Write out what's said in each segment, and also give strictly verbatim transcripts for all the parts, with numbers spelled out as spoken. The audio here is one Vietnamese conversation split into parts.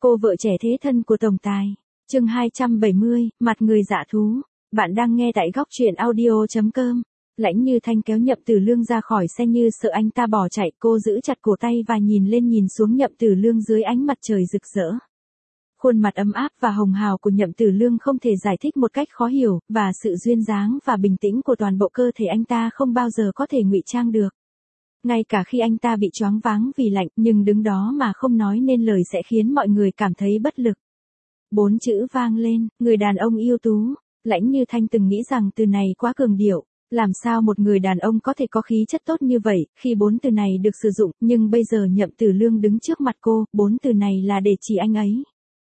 Cô vợ trẻ thế thân của tổng tài. Chương hai trăm bảy mươi, mặt người dạ thú. Bạn đang nghe tại góc truyện audio chấm com. Lãnh Như Thanh kéo Nhậm Tử Lương ra khỏi xe như sợ anh ta bỏ chạy, cô giữ chặt cổ tay và nhìn lên nhìn xuống Nhậm Tử Lương dưới ánh mặt trời rực rỡ. Khuôn mặt ấm áp và hồng hào của Nhậm Tử Lương không thể giải thích một cách khó hiểu, và sự duyên dáng và bình tĩnh của toàn bộ cơ thể anh ta không bao giờ có thể ngụy trang được. Ngay cả khi anh ta bị choáng váng vì lạnh, nhưng đứng đó mà không nói nên lời sẽ khiến mọi người cảm thấy bất lực. Bốn chữ vang lên, người đàn ông ưu tú. Lãnh Như Thanh từng nghĩ rằng từ này quá cường điệu. Làm sao một người đàn ông có thể có khí chất tốt như vậy, khi bốn từ này được sử dụng, nhưng bây giờ Nhậm Tử Lương đứng trước mặt cô, bốn từ này là để chỉ anh ấy.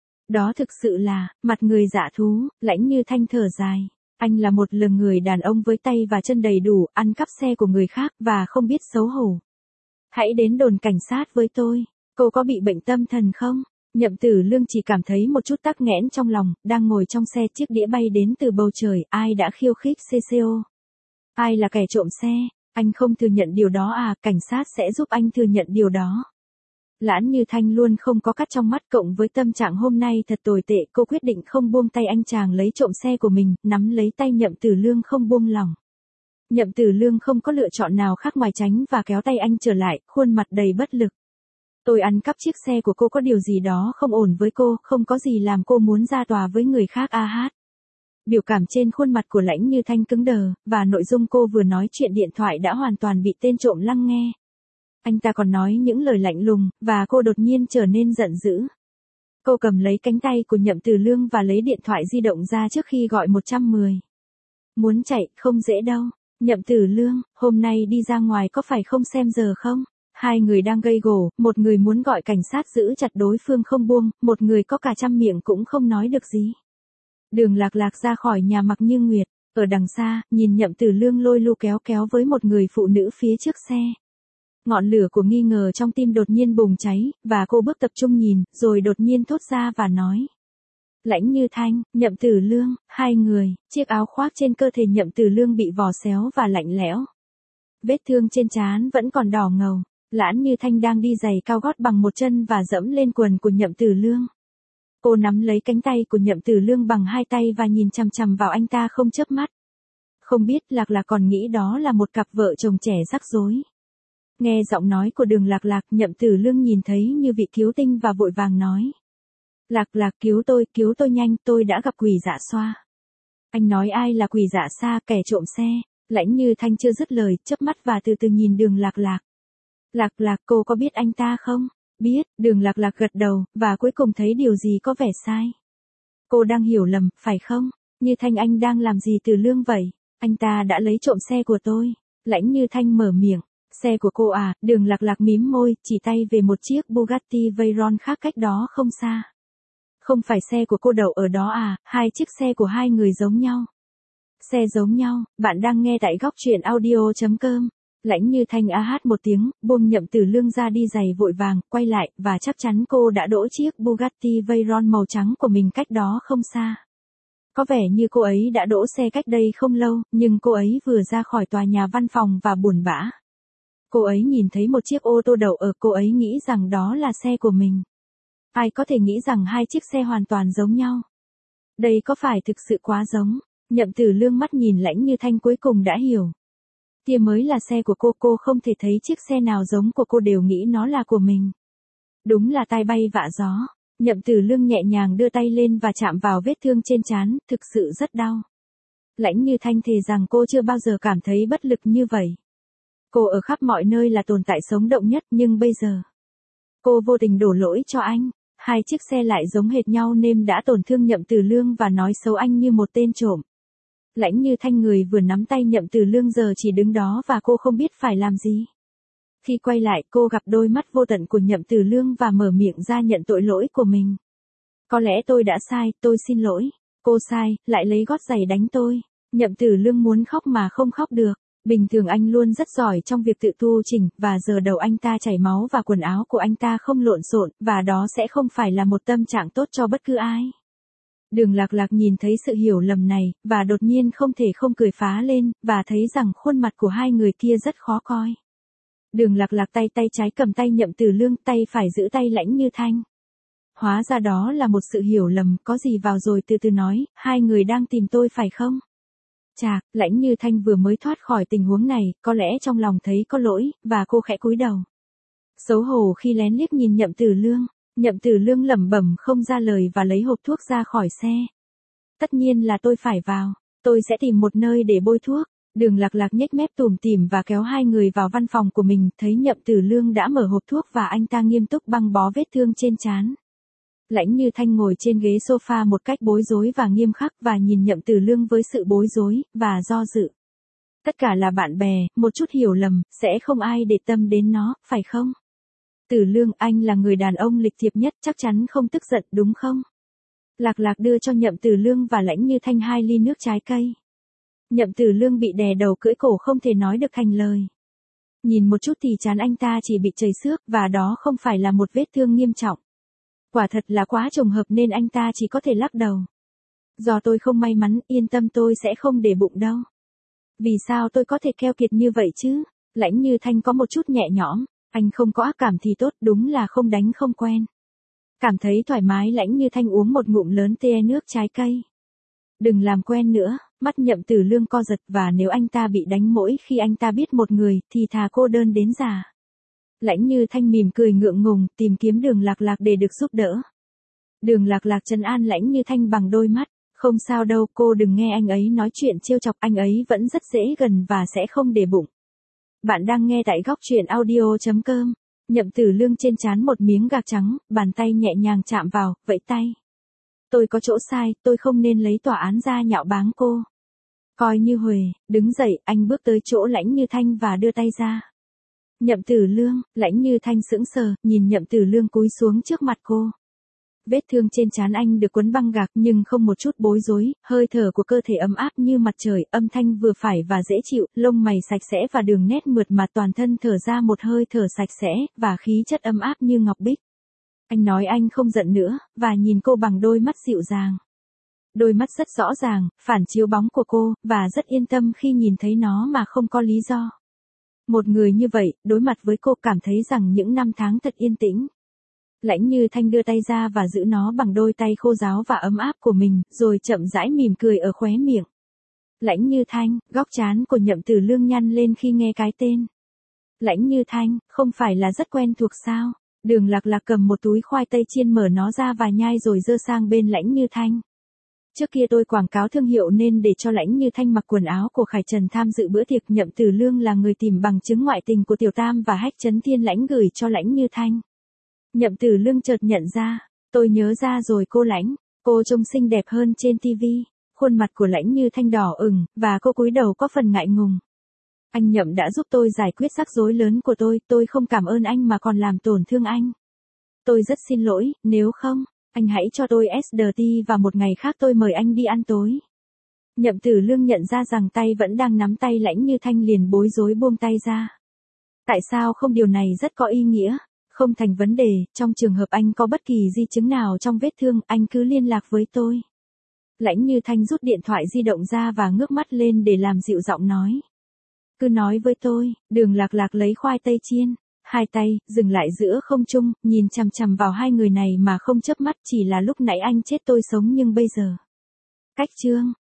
Đó thực sự là, mặt người dạ thú. Lãnh Như Thanh thở dài. Anh là một lường người đàn ông với tay và chân đầy đủ, ăn cắp xe của người khác, và không biết xấu hổ. Hãy đến đồn cảnh sát với tôi. Cô có bị bệnh tâm thần không? Nhậm Tử Lương chỉ cảm thấy một chút tắc nghẽn trong lòng, đang ngồi trong xe chiếc đĩa bay đến từ bầu trời, ai đã khiêu khích xê xê ô? Ai là kẻ trộm xe? Anh không thừa nhận điều đó à, cảnh sát sẽ giúp anh thừa nhận điều đó. Lãnh Như Thanh luôn không có cắt trong mắt, cộng với tâm trạng hôm nay thật tồi tệ, cô quyết định không buông tay anh chàng lấy trộm xe của mình, nắm lấy tay Nhậm Tử Lương không buông lỏng. Nhậm Tử Lương không có lựa chọn nào khác ngoài tránh và kéo tay anh trở lại, khuôn mặt đầy bất lực. Tôi ăn cắp chiếc xe của cô, có điều gì đó không ổn với cô, không có gì làm cô muốn ra tòa với người khác a hát. Biểu cảm trên khuôn mặt của Lãnh Như Thanh cứng đờ, và nội dung cô vừa nói chuyện điện thoại đã hoàn toàn bị tên trộm lắng nghe. Anh ta còn nói những lời lạnh lùng, và cô đột nhiên trở nên giận dữ. Cô cầm lấy cánh tay của Nhậm Tử Lương và lấy điện thoại di động ra trước khi gọi một trăm mười. Muốn chạy, không dễ đâu. Nhậm Tử Lương, hôm nay đi ra ngoài có phải không xem giờ không? Hai người đang gây gổ, một người muốn gọi cảnh sát giữ chặt đối phương không buông, một người có cả trăm miệng cũng không nói được gì. Đường Lạc Lạc ra khỏi nhà mặc như nguyệt, ở đằng xa, nhìn Nhậm Tử Lương lôi lu kéo kéo với một người phụ nữ phía trước xe. Ngọn lửa của nghi ngờ trong tim đột nhiên bùng cháy, và cô bước tập trung nhìn, rồi đột nhiên thốt ra và nói. Lãnh Như Thanh, Nhậm Tử Lương, hai người, chiếc áo khoác trên cơ thể Nhậm Tử Lương bị vò xéo và lạnh lẽo. Vết thương trên trán vẫn còn đỏ ngầu. Lãnh Như Thanh đang đi giày cao gót bằng một chân và dẫm lên quần của Nhậm Tử Lương. Cô nắm lấy cánh tay của Nhậm Tử Lương bằng hai tay và nhìn chằm chằm vào anh ta không chớp mắt. Không biết Lạc Lạc còn nghĩ đó là một cặp vợ chồng trẻ rắc rối. Nghe giọng nói của Đường Lạc Lạc, Nhậm Tử Lương nhìn thấy như vị cứu tinh và vội vàng nói. Lạc Lạc cứu tôi, cứu tôi nhanh, tôi đã gặp quỷ dạ xoa. Anh nói ai là quỷ dạ xa, kẻ trộm xe? Lãnh Như Thanh chưa dứt lời, chớp mắt và từ từ nhìn Đường Lạc Lạc. Lạc Lạc, cô có biết anh ta không? Biết, Đường Lạc Lạc gật đầu, và cuối cùng thấy điều gì có vẻ sai. Cô đang hiểu lầm, phải không? Như Thanh, anh đang làm gì Tử Lương vậy? Anh ta đã lấy trộm xe của tôi. Lãnh Như Thanh mở miệng. Xe của cô à? Đường Lạc Lạc mím môi, chỉ tay về một chiếc Bugatti Veyron khác cách đó không xa. Không phải xe của cô đậu ở đó à? Hai chiếc xe của hai người giống nhau. Xe giống nhau, bạn đang nghe tại góc truyện audio chấm com. Lãnh Như Thanh a hát một tiếng, buông Nhậm Tử Lương ra đi giày vội vàng, quay lại, và chắc chắn cô đã đỗ chiếc Bugatti Veyron màu trắng của mình cách đó không xa. Có vẻ như cô ấy đã đỗ xe cách đây không lâu, nhưng cô ấy vừa ra khỏi tòa nhà văn phòng và buồn bã. Cô ấy nhìn thấy một chiếc ô tô đậu ở, cô ấy nghĩ rằng đó là xe của mình. Ai có thể nghĩ rằng hai chiếc xe hoàn toàn giống nhau? Đây có phải thực sự quá giống? Nhậm Tử Lương mắt nhìn Lãnh Như Thanh cuối cùng đã hiểu. Kia mới là xe của cô, cô không thể thấy chiếc xe nào giống của cô đều nghĩ nó là của mình. Đúng là tai bay vạ gió. Nhậm Tử Lương nhẹ nhàng đưa tay lên và chạm vào vết thương trên trán, thực sự rất đau. Lãnh Như Thanh thề rằng cô chưa bao giờ cảm thấy bất lực như vậy. Cô ở khắp mọi nơi là tồn tại sống động nhất, nhưng bây giờ, cô vô tình đổ lỗi cho anh. Hai chiếc xe lại giống hệt nhau nên đã tổn thương Nhậm Tử Lương và nói xấu anh như một tên trộm. Lãnh Như Thanh, người vừa nắm tay Nhậm Tử Lương, giờ chỉ đứng đó và cô không biết phải làm gì. Khi quay lại, cô gặp đôi mắt vô tận của Nhậm Tử Lương và mở miệng ra nhận tội lỗi của mình. Có lẽ tôi đã sai, tôi xin lỗi. Cô sai, lại lấy gót giày đánh tôi. Nhậm Tử Lương muốn khóc mà không khóc được. Bình thường anh luôn rất giỏi trong việc tự tu chỉnh, và giờ đầu anh ta chảy máu và quần áo của anh ta không lộn xộn, và đó sẽ không phải là một tâm trạng tốt cho bất cứ ai. Đường Lạc Lạc nhìn thấy sự hiểu lầm này, và đột nhiên không thể không cười phá lên, và thấy rằng khuôn mặt của hai người kia rất khó coi. Đường Lạc Lạc tay tay trái cầm tay Nhậm Tử Lương, tay phải giữ tay Lãnh Như Thanh. hóa ra đó là một sự hiểu lầm, có gì vào rồi từ từ nói, hai người đang tìm tôi phải không? Chà, Lãnh Như Thanh vừa mới thoát khỏi tình huống này, có lẽ trong lòng thấy có lỗi, và cô khẽ cúi đầu. Xấu hổ khi lén liếc nhìn Nhậm Tử Lương, Nhậm Tử Lương lẩm bẩm không ra lời và lấy hộp thuốc ra khỏi xe. Tất nhiên là tôi phải vào, tôi sẽ tìm một nơi để bôi thuốc. Đường Lạc Lạc nhếch mép tủm tỉm và kéo hai người vào văn phòng của mình, thấy Nhậm Tử Lương đã mở hộp thuốc và anh ta nghiêm túc băng bó vết thương trên trán. Lãnh Như Thanh ngồi trên ghế sofa một cách bối rối và nghiêm khắc và nhìn Nhậm Tử Lương với sự bối rối và do dự. Tất cả là bạn bè, một chút hiểu lầm, sẽ không ai để tâm đến nó, phải không? Tử Lương, anh là người đàn ông lịch thiệp nhất, chắc chắn không tức giận đúng không? Lạc Lạc đưa cho Nhậm Tử Lương và Lãnh Như Thanh hai ly nước trái cây. Nhậm Tử Lương bị đè đầu cưỡi cổ không thể nói được thành lời. Nhìn một chút thì trán anh ta chỉ bị chảy xước và đó không phải là một vết thương nghiêm trọng. Quả thật là quá trùng hợp nên anh ta chỉ có thể lắc đầu. Do tôi không may mắn, yên tâm tôi sẽ không để bụng đâu. Vì sao tôi có thể keo kiệt như vậy chứ? Lãnh Như Thanh có một chút nhẹ nhõm, anh không có ác cảm thì tốt, đúng là không đánh không quen. Cảm thấy thoải mái Lãnh Như Thanh uống một ngụm lớn tê nước trái cây. Đừng làm quen nữa, mắt Nhậm Tử Lương co giật và nếu anh ta bị đánh mỗi khi anh ta biết một người thì thà cô đơn đến già. Lãnh Như Thanh mỉm cười ngượng ngùng tìm kiếm Đường Lạc Lạc để được giúp đỡ. Đường Lạc Lạc trấn an Lãnh Như Thanh bằng đôi mắt, không sao đâu cô đừng nghe anh ấy nói chuyện trêu chọc, anh ấy vẫn rất dễ gần và sẽ không để bụng. Bạn đang nghe tại góc truyện audio chấm com. Nhậm Tử Lương trên trán một miếng gạc trắng, bàn tay nhẹ nhàng chạm vào, vẫy tay. Tôi có chỗ sai, tôi không nên lấy tòa án ra nhạo báng cô. Coi như huề, đứng dậy, anh bước tới chỗ Lãnh Như Thanh và đưa tay ra. Nhậm Tử Lương, Lãnh Như Thanh sững sờ, nhìn Nhậm Tử Lương cúi xuống trước mặt cô. Vết thương trên trán anh được quấn băng gạc nhưng không một chút bối rối, hơi thở của cơ thể ấm áp như mặt trời, âm thanh vừa phải và dễ chịu, lông mày sạch sẽ và đường nét mượt mà toàn thân thở ra một hơi thở sạch sẽ, và khí chất ấm áp như ngọc bích. Anh nói anh không giận nữa, và nhìn cô bằng đôi mắt dịu dàng. Đôi mắt rất rõ ràng, phản chiếu bóng của cô, và rất yên tâm khi nhìn thấy nó mà không có lý do. Một người như vậy, đối mặt với cô cảm thấy rằng những năm tháng thật yên tĩnh. Lãnh Như Thanh đưa tay ra và giữ nó bằng đôi tay khô ráo và ấm áp của mình, rồi chậm rãi mỉm cười ở khóe miệng. Lãnh Như Thanh, góc trán của Nhậm Tử Lương nhăn lên khi nghe cái tên. Lãnh Như Thanh, không phải là rất quen thuộc sao? Đường Lạc Lạc cầm một túi khoai tây chiên mở nó ra và nhai rồi dơ sang bên Lãnh Như Thanh. Trước kia tôi quảng cáo thương hiệu nên để cho Lãnh Như Thanh mặc quần áo của Khải Trần tham dự bữa tiệc. Nhậm Tử Lương là người tìm bằng chứng ngoại tình của Tiểu Tam và Hách Chấn Thiên Lãnh gửi cho Lãnh Như Thanh. Nhậm Tử Lương chợt nhận ra, tôi nhớ ra rồi cô Lãnh, cô trông xinh đẹp hơn trên tivi. Khuôn mặt của Lãnh Như Thanh đỏ ửng, và cô cúi đầu có phần ngại ngùng. Anh Nhậm đã giúp tôi giải quyết rắc rối lớn của tôi, tôi không cảm ơn anh mà còn làm tổn thương anh. Tôi rất xin lỗi, nếu không, anh hãy cho tôi ét đê tê và một ngày khác tôi mời anh đi ăn tối. Nhậm Tử Lương nhận ra rằng tay vẫn đang nắm tay Lãnh Như Thanh liền bối rối buông tay ra. Tại sao không, điều này rất có ý nghĩa. Không thành vấn đề, trong trường hợp anh có bất kỳ di chứng nào trong vết thương, anh cứ liên lạc với tôi. Lãnh Như Thanh rút điện thoại di động ra và ngước mắt lên để làm dịu giọng nói. Cứ nói với tôi. Đường Lạc Lạc lấy khoai tây chiên, hai tay, dừng lại giữa không trung, nhìn chằm chằm vào hai người này mà không chớp mắt, chỉ là lúc nãy anh chết tôi sống nhưng bây giờ. Cách chương,